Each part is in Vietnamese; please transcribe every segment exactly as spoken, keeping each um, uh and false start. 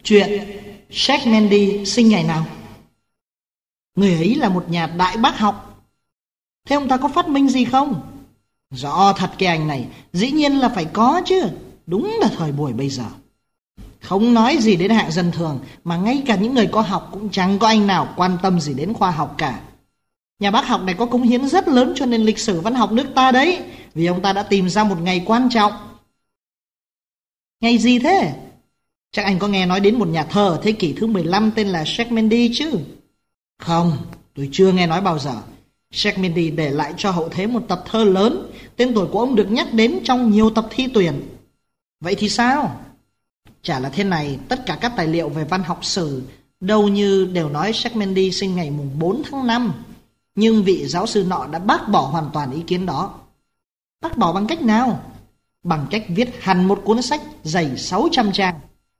Chuyện Jack Mandy sinh ngày nào? Người ấy là một nhà đại bác học. Thế ông ta có phát minh gì không? Rõ thật cái anh này, dĩ nhiên là phải có chứ. Đúng là thời buổi bây giờ. Không nói gì đến hạng dân thường, mà ngay cả những người có học cũng chẳng có anh nào quan tâm gì đến khoa học cả. Nhà bác học này có cống hiến rất lớn cho nền lịch sử văn học nước ta đấy, vì ông ta đã tìm ra một ngày quan trọng. Ngày gì thế? Chắc anh có nghe nói đến một nhà thơ ở thế kỷ thứ mười lăm tên là Jack Mandy chứ? Không, tôi chưa nghe nói bao giờ. Jack Mandy để lại cho hậu thế một tập thơ lớn, tên tuổi của ông được nhắc đến trong nhiều tập thi tuyển. Vậy thì sao? Chả là thế này, tất cả các tài liệu về văn học sử đâu như đều nói Jack Mandy sinh ngày mùng bốn tháng năm. Nhưng vị giáo sư nọ đã bác bỏ hoàn toàn ý kiến đó. Bác bỏ bằng cách nào? Bằng cách viết hẳn một cuốn sách dày sáu trăm trang.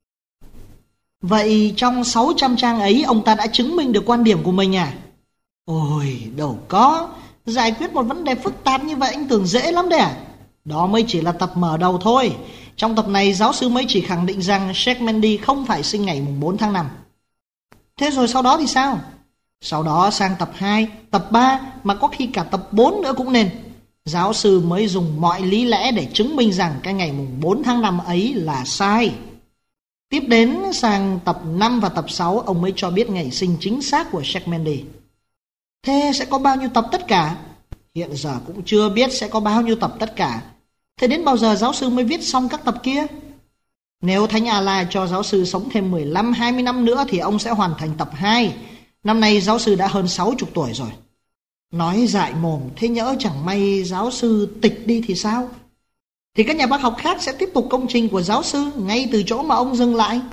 Vậy trong sáu trăm trang ấy ông ta đã chứng minh được quan điểm của mình à? Ôi, đâu có. Giải quyết một vấn đề phức tạp như vậy anh tưởng dễ lắm đấy à? Đó mới chỉ là tập mở đầu thôi. Trong tập này giáo sư mới chỉ khẳng định rằng Jack Mandy không phải sinh ngày mùng bốn tháng năm. Thế rồi sau đó thì sao? Sau đó sang tập hai, tập ba, mà có khi cả tập bốn nữa cũng nên. Giáo sư mới dùng mọi lý lẽ để chứng minh rằng cái ngày mùng bốn tháng năm ấy là sai. Tiếp đến sang tập năm và tập sáu ông mới cho biết ngày sinh chính xác của Jack Mandy. Thế sẽ có bao nhiêu tập tất cả? Hiện giờ cũng chưa biết sẽ có bao nhiêu tập tất cả. Thế đến bao giờ giáo sư mới viết xong các tập kia? Nếu Thánh A-la cho giáo sư sống thêm mười lăm hai mươi năm nữa thì ông sẽ hoàn thành tập hai. Năm nay giáo sư đã hơn sáu mươi tuổi rồi. Nói dại mồm, thế nhỡ chẳng may giáo sư tịch đi thì sao? Thì các nhà bác học khác sẽ tiếp tục công trình của giáo sư ngay từ chỗ mà ông dừng lại.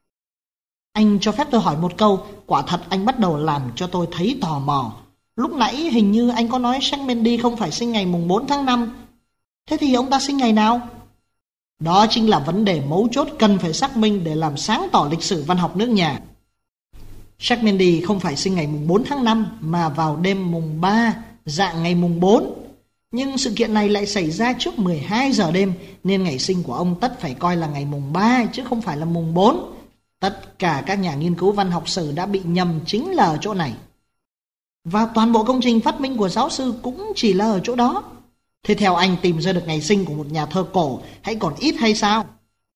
Anh cho phép tôi hỏi một câu, quả thật anh bắt đầu làm cho tôi thấy tò mò. Lúc nãy hình như anh có nói Jack Mandy không phải sinh ngày mùng bốn tháng năm. Thế thì ông ta sinh ngày nào? Đó chính là vấn đề mấu chốt cần phải xác minh để làm sáng tỏ lịch sử văn học nước nhà. Jack Mandy không phải sinh ngày mùng bốn tháng năm mà vào đêm mùng ba, dạng ngày mùng bốn. Nhưng sự kiện này lại xảy ra trước mười hai giờ đêm, nên ngày sinh của ông tất phải coi là ngày mùng ba chứ không phải là mùng bốn. Tất cả các nhà nghiên cứu văn học sử đã bị nhầm chính là ở chỗ này. Và toàn bộ công trình phát minh của giáo sư cũng chỉ là ở chỗ đó. Thế theo anh tìm ra được ngày sinh của một nhà thơ cổ hãy còn ít hay sao?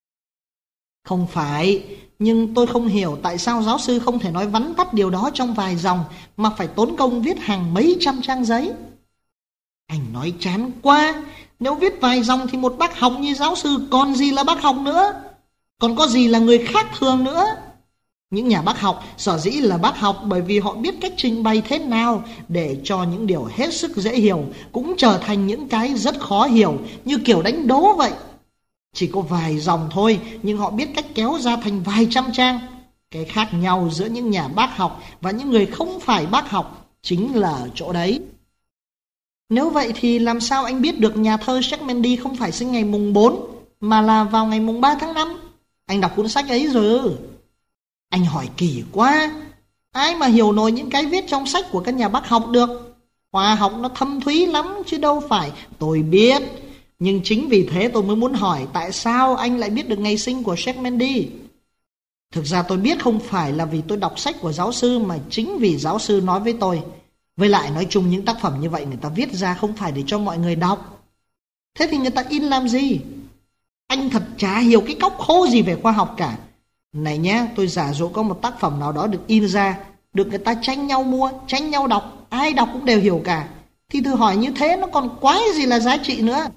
Không phải, nhưng tôi không hiểu tại sao giáo sư không thể nói vắn tắt điều đó trong vài dòng mà phải tốn công viết hàng mấy trăm trang giấy. Anh nói chán quá, nếu viết vài dòng thì một bác học như giáo sư còn gì là bác học nữa, còn có gì là người khác thường nữa. Những nhà bác học sở dĩ là bác học bởi vì họ biết cách trình bày thế nào để cho những điều hết sức dễ hiểu cũng trở thành những cái rất khó hiểu, như kiểu đánh đố vậy. Chỉ có vài dòng thôi nhưng họ biết cách kéo ra thành vài trăm trang. Cái khác nhau giữa những nhà bác học và những người không phải bác học chính là ở chỗ đấy. Nếu vậy thì làm sao anh biết được nhà thơ Jack Mandy không phải sinh ngày mùng bốn mà là vào ngày mùng ba tháng năm? Anh đọc cuốn sách ấy rồi ư? Anh hỏi kỳ quá. Ai mà hiểu nổi những cái viết trong sách của các nhà bác học được. Khoa học nó thâm thúy lắm chứ đâu phải. Tôi biết, nhưng chính vì thế tôi mới muốn hỏi tại sao anh lại biết được ngày sinh của Jack Mandy. Thực ra tôi biết không phải là vì tôi đọc sách của giáo sư, mà chính vì giáo sư nói với tôi. Với lại nói chung những tác phẩm như vậy người ta viết ra không phải để cho mọi người đọc. Thế thì người ta in làm gì? Anh thật chả hiểu cái cóc khô gì về khoa học cả. Này nhé, tôi giả dụ có một tác phẩm nào đó được in ra, được người ta tranh nhau mua, tranh nhau đọc, ai đọc cũng đều hiểu cả, thì thử hỏi như thế nó còn quái gì là giá trị nữa.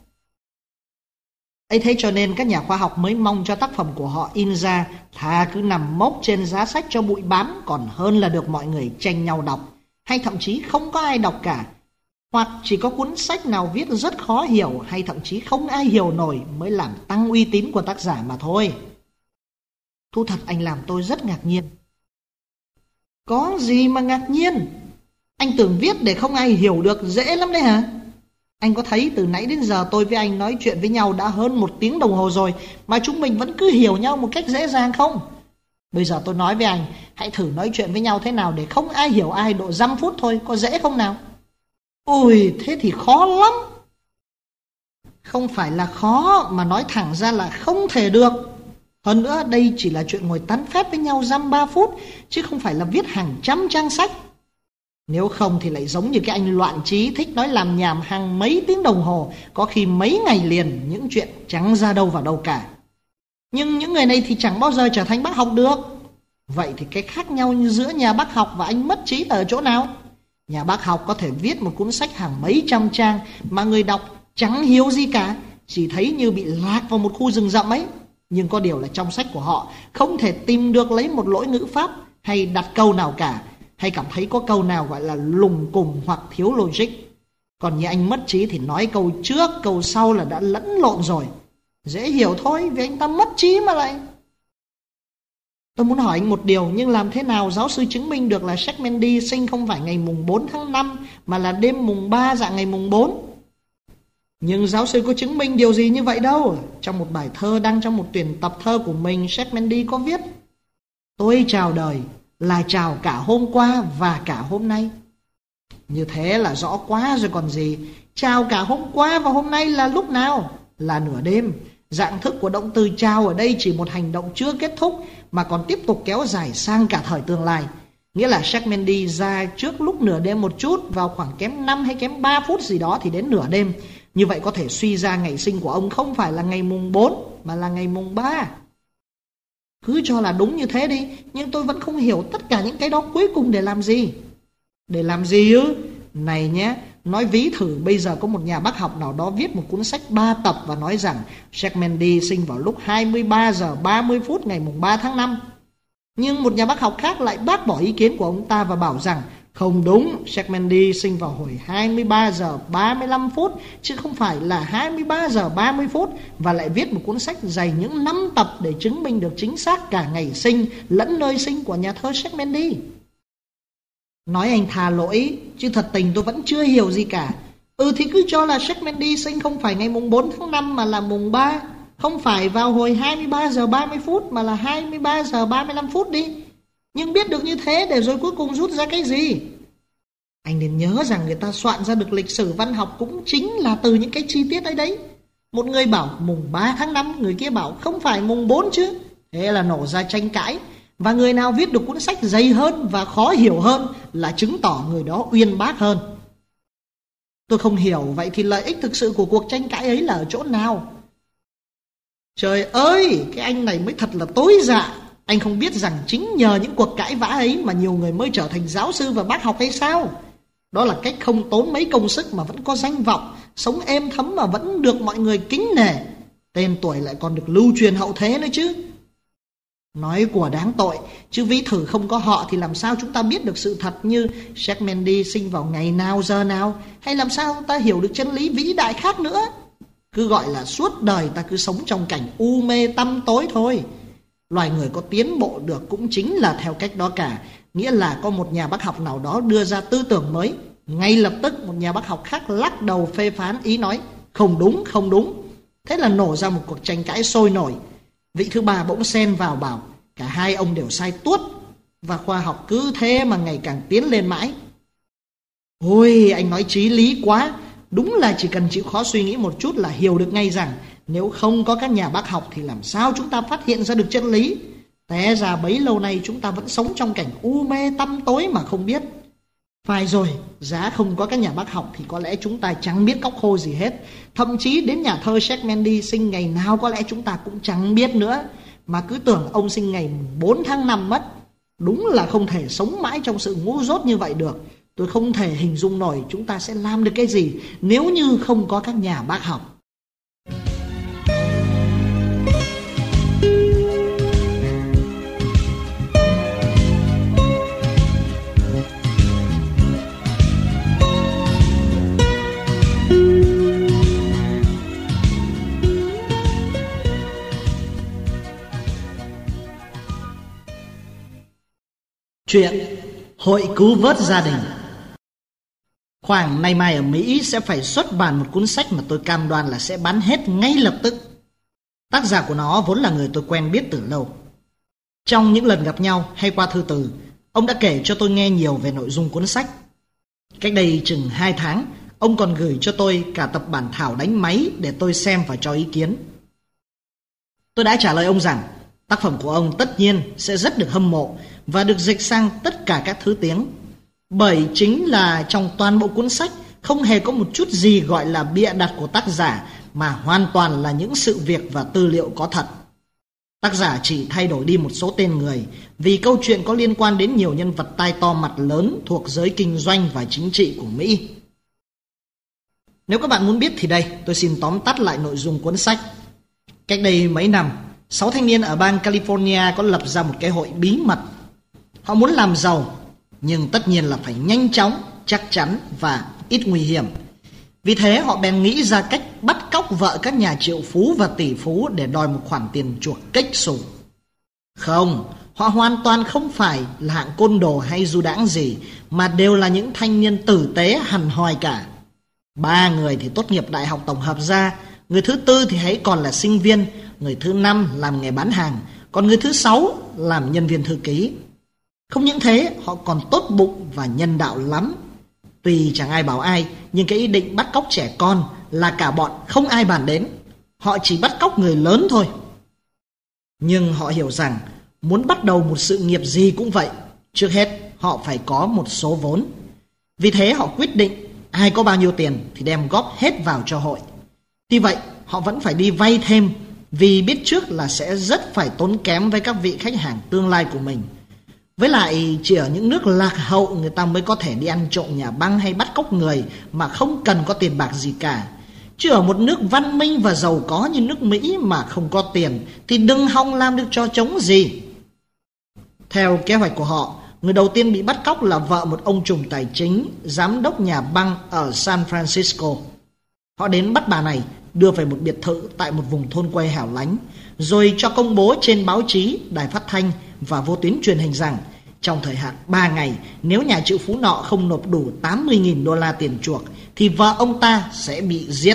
Ấy thế cho nên các nhà khoa học mới mong cho tác phẩm của họ in ra, thà cứ nằm mốc trên giá sách cho bụi bám còn hơn là được mọi người tranh nhau đọc, hay thậm chí không có ai đọc cả. Hoặc chỉ có cuốn sách nào viết rất khó hiểu hay thậm chí không ai hiểu nổi mới làm tăng uy tín của tác giả mà thôi. Thu thật anh làm tôi rất ngạc nhiên. Có gì mà ngạc nhiên? Anh tưởng viết để không ai hiểu được dễ lắm đấy hả? Anh có thấy từ nãy đến giờ tôi với anh nói chuyện với nhau đã hơn một tiếng đồng hồ rồi mà chúng mình vẫn cứ hiểu nhau một cách dễ dàng không? Bây giờ tôi nói với anh, hãy thử nói chuyện với nhau thế nào để không ai hiểu ai độ dăm phút thôi, có dễ không nào? Ôi, thế thì khó lắm. Không phải là khó mà nói thẳng ra là không thể được. Hơn nữa đây chỉ là chuyện ngồi tán phét với nhau dăm ba phút, chứ không phải là viết hàng trăm trang sách. Nếu không thì lại giống như cái anh loạn trí thích nói làm nhảm hàng mấy tiếng đồng hồ, có khi mấy ngày liền, những chuyện chẳng ra đâu vào đâu cả. Nhưng những người này thì chẳng bao giờ trở thành bác học được. Vậy thì cái khác nhau giữa nhà bác học và anh mất trí ở chỗ nào? Nhà bác học có thể viết một cuốn sách hàng mấy trăm trang mà người đọc chẳng hiểu gì cả, chỉ thấy như bị lạc vào một khu rừng rậm ấy. Nhưng có điều là trong sách của họ không thể tìm được lấy một lỗi ngữ pháp hay đặt câu nào cả, hay cảm thấy có câu nào gọi là lùng cùng hoặc thiếu logic. Còn như anh mất trí thì nói câu trước câu sau là đã lẫn lộn rồi. Dễ hiểu thôi, vì anh ta mất trí mà lại. Tôi muốn hỏi anh một điều, nhưng làm thế nào giáo sư chứng minh được là Jack Mendy sinh không phải ngày mùng bốn tháng năm mà là đêm mùng ba dạng ngày mùng bốn? Nhưng giáo sư có chứng minh điều gì như vậy đâu. Trong một bài thơ đăng trong một tuyển tập thơ của mình, Jack Mendy có viết: tôi chào đời là chào cả hôm qua và cả hôm nay. Như thế là rõ quá rồi còn gì. Chào cả hôm qua và hôm nay là lúc nào? Là nửa đêm. Dạng thức của động từ chào ở đây chỉ một hành động chưa kết thúc mà còn tiếp tục kéo dài sang cả thời tương lai. Nghĩa là Jack Mendy ra trước lúc nửa đêm một chút, vào khoảng kém năm hay kém ba phút gì đó thì đến nửa đêm. Như vậy có thể suy ra ngày sinh của ông không phải là ngày mùng bốn mà là ngày mùng ba. Cứ cho là đúng như thế đi, nhưng tôi vẫn không hiểu tất cả những cái đó cuối cùng để làm gì. Để làm gì ư? Này nhé, nói ví thử bây giờ có một nhà bác học nào đó viết một cuốn sách ba tập và nói rằng Jack Mendy sinh vào lúc hai mươi ba giờ ba mươi phút ngày mùng ba tháng năm. Nhưng một nhà bác học khác lại bác bỏ ý kiến của ông ta và bảo rằng không đúng, Jack Mendy sinh vào hồi hai mươi ba giờ ba mươi lăm phút chứ không phải là hai mươi ba giờ ba mươi phút, và lại viết một cuốn sách dày những năm tập để chứng minh được chính xác cả ngày sinh lẫn nơi sinh của nhà thơ Jack Mendy. Nói anh tha lỗi, chứ thật tình tôi vẫn chưa hiểu gì cả. Ừ thì cứ cho là Jack Mendy sinh không phải ngày mùng bốn tháng năm mà là mùng ba, không phải vào hồi hai mươi ba giờ ba mươi phút mà là hai mươi ba giờ ba mươi lăm phút đi. Nhưng biết được như thế để rồi cuối cùng rút ra cái gì? Anh nên nhớ rằng người ta soạn ra được lịch sử văn học cũng chính là từ những cái chi tiết ấy đấy. Một người bảo mùng ba tháng năm, người kia bảo không phải mùng bốn chứ. Thế là nổ ra tranh cãi. Và người nào viết được cuốn sách dày hơn và khó hiểu hơn là chứng tỏ người đó uyên bác hơn. Tôi không hiểu, vậy thì lợi ích thực sự của cuộc tranh cãi ấy là ở chỗ nào? Trời ơi, cái anh này mới thật là tối dạ. Anh không biết rằng chính nhờ những cuộc cãi vã ấy mà nhiều người mới trở thành giáo sư và bác học hay sao? Đó là cách không tốn mấy công sức mà vẫn có danh vọng, sống êm thấm mà vẫn được mọi người kính nể. Tên tuổi lại còn được lưu truyền hậu thế nữa chứ. Nói của đáng tội, chứ ví thử không có họ thì làm sao chúng ta biết được sự thật như Jack Mendy sinh vào ngày nào giờ nào, hay làm sao ta hiểu được chân lý vĩ đại khác nữa. Cứ gọi là suốt đời ta cứ sống trong cảnh u mê tăm tối thôi. Loài người có tiến bộ được cũng chính là theo cách đó cả. Nghĩa là có một nhà bác học nào đó đưa ra tư tưởng mới, ngay lập tức một nhà bác học khác lắc đầu phê phán, ý nói không đúng, không đúng. Thế là nổ ra một cuộc tranh cãi sôi nổi. Vị thứ ba bỗng xen vào bảo cả hai ông đều sai tuốt, và khoa học cứ thế mà ngày càng tiến lên mãi. Ôi, anh nói chí lý quá. Đúng là chỉ cần chịu khó suy nghĩ một chút là hiểu được ngay rằng nếu không có các nhà bác học thì làm sao chúng ta phát hiện ra được chân lý. Té ra bấy lâu nay chúng ta vẫn sống trong cảnh u mê tăm tối mà không biết. Phải rồi, giá không có các nhà bác học thì có lẽ chúng ta chẳng biết cóc khô gì hết. Thậm chí đến nhà thơ Jack Mendy sinh ngày nào có lẽ chúng ta cũng chẳng biết nữa, mà cứ tưởng ông sinh ngày bốn tháng năm mất. Đúng là không thể sống mãi trong sự ngu dốt như vậy được. Tôi không thể hình dung nổi chúng ta sẽ làm được cái gì nếu như không có các nhà bác học. Chuyện Hội cứu vớt gia đình. Khoảng nay mai ở Mỹ sẽ phải xuất bản một cuốn sách mà tôi cam đoan là sẽ bán hết ngay lập tức. Tác giả của nó vốn là người tôi quen biết từ lâu. Trong những lần gặp nhau hay qua thư từ, ông đã kể cho tôi nghe nhiều về nội dung cuốn sách. Cách đây chừng hai tháng, ông còn gửi cho tôi cả tập bản thảo đánh máy để tôi xem và cho ý kiến. Tôi đã trả lời ông rằng Tác phẩm của ông tất nhiên sẽ rất được hâm mộ và được dịch sang tất cả các thứ tiếng. Bởi chính là trong toàn bộ cuốn sách không hề có một chút gì gọi là bịa đặt của tác giả, mà hoàn toàn là những sự việc và tư liệu có thật. Tác giả chỉ thay đổi đi một số tên người vì câu chuyện có liên quan đến nhiều nhân vật tai to mặt lớn thuộc giới kinh doanh và chính trị của Mỹ. Nếu các bạn muốn biết thì đây, tôi xin tóm tắt lại nội dung cuốn sách. Cách đây mấy năm, sáu thanh niên ở bang California có lập ra một cái hội bí mật. Họ muốn làm giàu, nhưng tất nhiên là phải nhanh chóng, chắc chắn và ít nguy hiểm. Vì thế họ bèn nghĩ ra cách bắt cóc vợ các nhà triệu phú và tỷ phú để đòi một khoản tiền chuộc kếch xù. Không, họ hoàn toàn không phải là hạng côn đồ hay du đãng gì, mà đều là những thanh niên tử tế hằn hoi cả. Ba người thì tốt nghiệp đại học tổng hợp ra, người thứ tư thì hãy còn là sinh viên, người thứ năm làm nghề bán hàng, còn người thứ sáu làm nhân viên thư ký. Không những thế, họ còn tốt bụng và nhân đạo lắm. Tuy chẳng ai bảo ai, nhưng cái ý định bắt cóc trẻ con là cả bọn không ai bàn đến. Họ chỉ bắt cóc người lớn thôi. Nhưng họ hiểu rằng muốn bắt đầu một sự nghiệp gì cũng vậy, trước hết họ phải có một số vốn. Vì thế họ quyết định ai có bao nhiêu tiền thì đem góp hết vào cho hội. Tuy vậy họ vẫn phải đi vay thêm, vì biết trước là sẽ rất phải tốn kém với các vị khách hàng tương lai của mình. Với lại chỉ ở những nước lạc hậu người ta mới có thể đi ăn trộm nhà băng hay bắt cóc người mà không cần có tiền bạc gì cả. Chứ ở một nước văn minh và giàu có như nước Mỹ mà không có tiền thì đừng hòng làm được trò trống gì. Theo kế hoạch của họ, người đầu tiên bị bắt cóc là vợ một ông trùm tài chính, giám đốc nhà băng ở San Francisco. Họ đến bắt bà này, đưa về một biệt thự tại một vùng thôn quê hẻo lánh, rồi cho công bố trên báo chí, đài phát thanh và vô tuyến truyền hình rằng trong thời hạn ba ngày, nếu nhà triệu phú nọ không nộp đủ tám mươi nghìn đô la tiền chuộc thì vợ ông ta sẽ bị giết.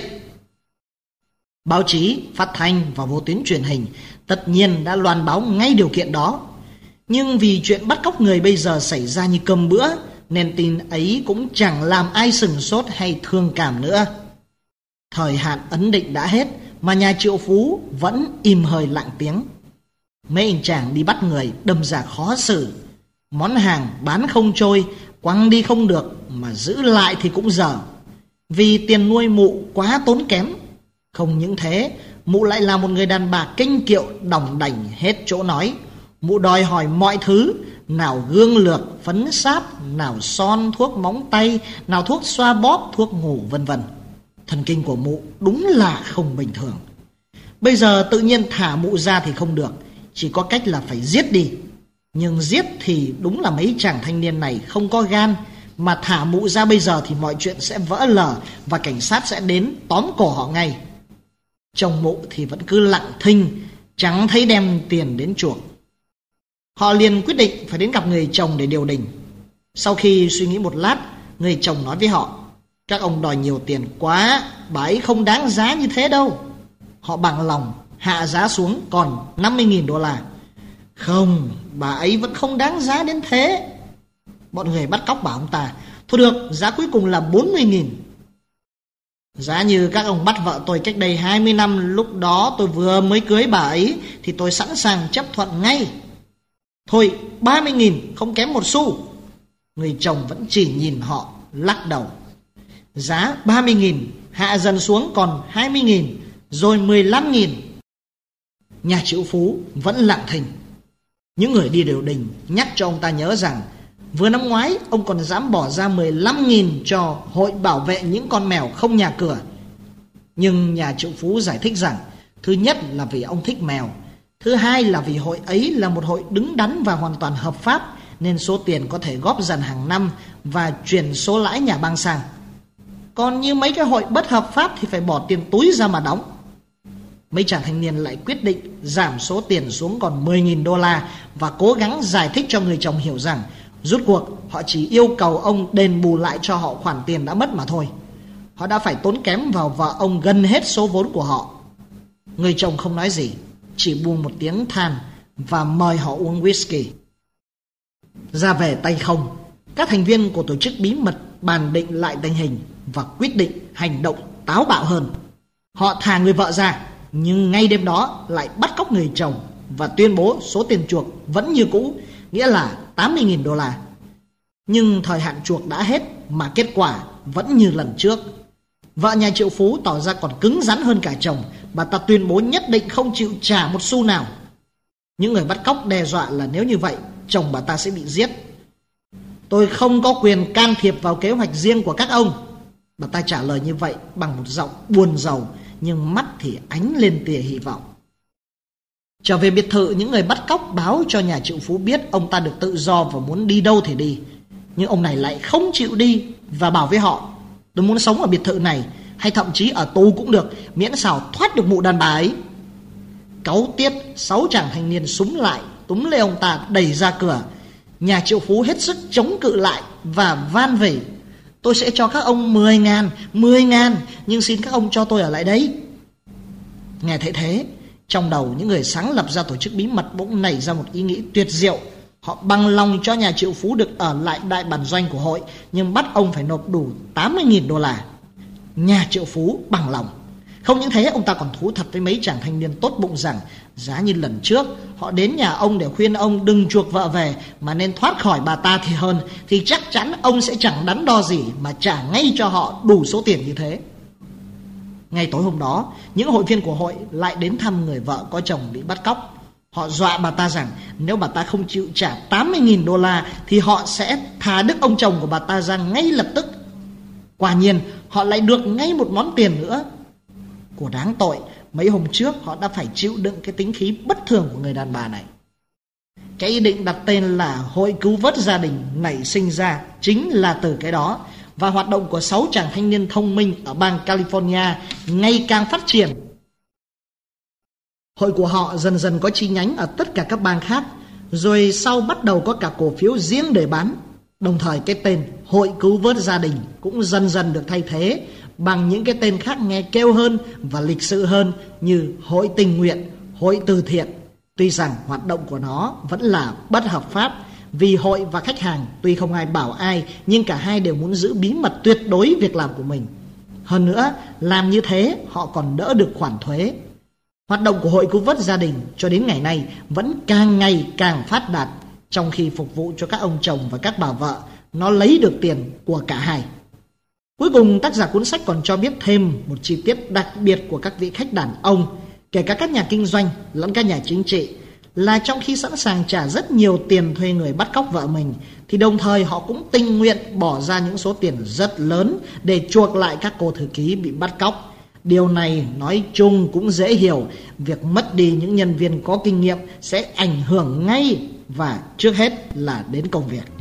Báo chí, phát thanh và vô tuyến truyền hình tất nhiên đã loan báo ngay điều kiện đó. Nhưng vì chuyện bắt cóc người bây giờ xảy ra như cơm bữa, nên tin ấy cũng chẳng làm ai sửng sốt hay thương cảm nữa. Thời hạn ấn định đã hết mà nhà triệu phú vẫn im hơi lặng tiếng. Mấy anh chàng đi bắt người đâm ra khó xử. Món hàng bán không trôi, quăng đi không được, mà giữ lại thì cũng dở. Vì tiền nuôi mụ quá tốn kém. Không những thế, mụ lại là một người đàn bà kinh kiệu, đỏng đảnh hết chỗ nói. Mụ đòi hỏi mọi thứ, nào gương lược, phấn sáp, nào son, thuốc móng tay, nào thuốc xoa bóp, thuốc ngủ vân vân. Thần kinh của mụ đúng là không bình thường. Bây giờ tự nhiên thả mụ ra thì không được, chỉ có cách là phải giết đi. Nhưng giết thì đúng là mấy chàng thanh niên này không có gan, mà thả mụ ra bây giờ thì mọi chuyện sẽ vỡ lở và cảnh sát sẽ đến tóm cổ họ ngay. Chồng mụ thì vẫn cứ lặng thinh, chẳng thấy đem tiền đến chuộc. Họ liền quyết định phải đến gặp người chồng để điều đình. Sau khi suy nghĩ một lát, người chồng nói với họ: các ông đòi nhiều tiền quá, bà ấy không đáng giá như thế đâu. Họ bằng lòng hạ giá xuống còn năm mươi nghìn đô la. Không, bà ấy vẫn không đáng giá đến thế. Bọn người bắt cóc bảo ông ta: thôi được, giá cuối cùng là bốn mươi nghìn. Giá như các ông bắt vợ tôi cách đây hai mươi năm, lúc đó tôi vừa mới cưới bà ấy, thì tôi sẵn sàng chấp thuận ngay. Thôi, ba mươi nghìn, không kém một xu. Người chồng vẫn chỉ nhìn họ, lắc đầu. Giá ba mươi nghìn hạ dần xuống còn hai mươi nghìn, rồi mười lăm nghìn. Nhà triệu phú vẫn lặng thinh. Những người đi điều đình nhắc cho ông ta nhớ rằng vừa năm ngoái ông còn dám bỏ ra mười lăm nghìn cho hội bảo vệ những con mèo không nhà cửa. Nhưng nhà triệu phú giải thích rằng thứ nhất là vì ông thích mèo, thứ hai là vì hội ấy là một hội đứng đắn và hoàn toàn hợp pháp, nên số tiền có thể góp dần hàng năm và chuyển số lãi nhà băng sang. Còn như mấy cái hội bất hợp pháp thì phải bỏ tiền túi ra mà đóng. Mấy chàng thanh niên lại quyết định giảm số tiền xuống còn mười nghìn đô la và cố gắng giải thích cho người chồng hiểu rằng rút cuộc họ chỉ yêu cầu ông đền bù lại cho họ khoản tiền đã mất mà thôi. Họ đã phải tốn kém vào vợ ông gần hết số vốn của họ. Người chồng không nói gì, chỉ buông một tiếng than và mời họ uống whisky. Ra về tay không, các thành viên của tổ chức bí mật bàn định lại tình hình và quyết định hành động táo bạo hơn. Họ thả người vợ ra, nhưng ngay đêm đó lại bắt cóc người chồng và tuyên bố số tiền chuộc vẫn như cũ, nghĩa là tám mươi nghìn đô la. Nhưng thời hạn chuộc đã hết mà kết quả vẫn như lần trước. Vợ nhà triệu phú tỏ ra còn cứng rắn hơn cả chồng. Bà ta tuyên bố nhất định không chịu trả một xu nào. Những người bắt cóc đe dọa là nếu như vậy, chồng bà ta sẽ bị giết. Tôi không có quyền can thiệp vào kế hoạch riêng của các ông. Bà ta trả lời như vậy bằng một giọng buồn rầu, nhưng mắt thì ánh lên tia hy vọng. Trở về biệt thự, những người bắt cóc báo cho nhà triệu phú biết ông ta được tự do và muốn đi đâu thì đi. Nhưng ông này lại không chịu đi và bảo với họ: tôi muốn sống ở biệt thự này, hay thậm chí ở tù cũng được, miễn sao thoát được mụ đàn bà ấy. Cáu tiết, sáu chàng thanh niên súng lại túm lấy ông ta đẩy ra cửa. Nhà triệu phú hết sức chống cự lại và van vỉ: tôi sẽ cho các ông mười ngàn, mười ngàn, nhưng xin các ông cho tôi ở lại đấy. Nghe thấy thế, trong đầu những người sáng lập ra tổ chức bí mật bỗng nảy ra một ý nghĩ tuyệt diệu. Họ bằng lòng cho nhà triệu phú được ở lại đại bản doanh của hội, nhưng bắt ông phải nộp đủ tám mươi nghìn đô la. Nhà triệu phú bằng lòng. Không những thế, ông ta còn thú thật với mấy chàng thanh niên tốt bụng rằng giá như lần trước họ đến nhà ông để khuyên ông đừng chuộc vợ về mà nên thoát khỏi bà ta thì hơn, thì chắc chắn ông sẽ chẳng đắn đo gì mà trả ngay cho họ đủ số tiền như thế. Ngay tối hôm đó, những hội viên của hội lại đến thăm người vợ có chồng bị bắt cóc. Họ dọa bà ta rằng nếu bà ta không chịu trả tám mươi nghìn đô la thì họ sẽ thả đứt ông chồng của bà ta ra ngay lập tức. Quả nhiên, họ lại được ngay một món tiền nữa. Của đáng tội, mấy hôm trước họ đã phải chịu đựng cái tính khí bất thường của người đàn bà này. Cái ý định đặt tên là Hội Cứu Vớt Gia Đình nảy sinh ra chính là từ cái đó. Và hoạt động của sáu chàng thanh niên thông minh ở bang California ngày càng phát triển. Hội của họ dần dần có chi nhánh ở tất cả các bang khác, rồi sau bắt đầu có cả cổ phiếu riêng để bán. Đồng thời cái tên Hội Cứu Vớt Gia Đình cũng dần dần được thay thế bằng những cái tên khác nghe kêu hơn và lịch sự hơn, như Hội Tình Nguyện, Hội Từ Thiện. Tuy rằng hoạt động của nó vẫn là bất hợp pháp, vì hội và khách hàng tuy không ai bảo ai, nhưng cả hai đều muốn giữ bí mật tuyệt đối việc làm của mình. Hơn nữa, làm như thế họ còn đỡ được khoản thuế. Hoạt động của Hội Cứu Vớt Gia Đình cho đến ngày nay vẫn càng ngày càng phát đạt, trong khi phục vụ cho các ông chồng và các bà vợ, nó lấy được tiền của cả hai. Cuối cùng, tác giả cuốn sách còn cho biết thêm một chi tiết đặc biệt của các vị khách đàn ông, kể cả các nhà kinh doanh lẫn các nhà chính trị, là trong khi sẵn sàng trả rất nhiều tiền thuê người bắt cóc vợ mình, thì đồng thời họ cũng tình nguyện bỏ ra những số tiền rất lớn để chuộc lại các cô thư ký bị bắt cóc. Điều này nói chung cũng dễ hiểu, việc mất đi những nhân viên có kinh nghiệm sẽ ảnh hưởng ngay và trước hết là đến công việc.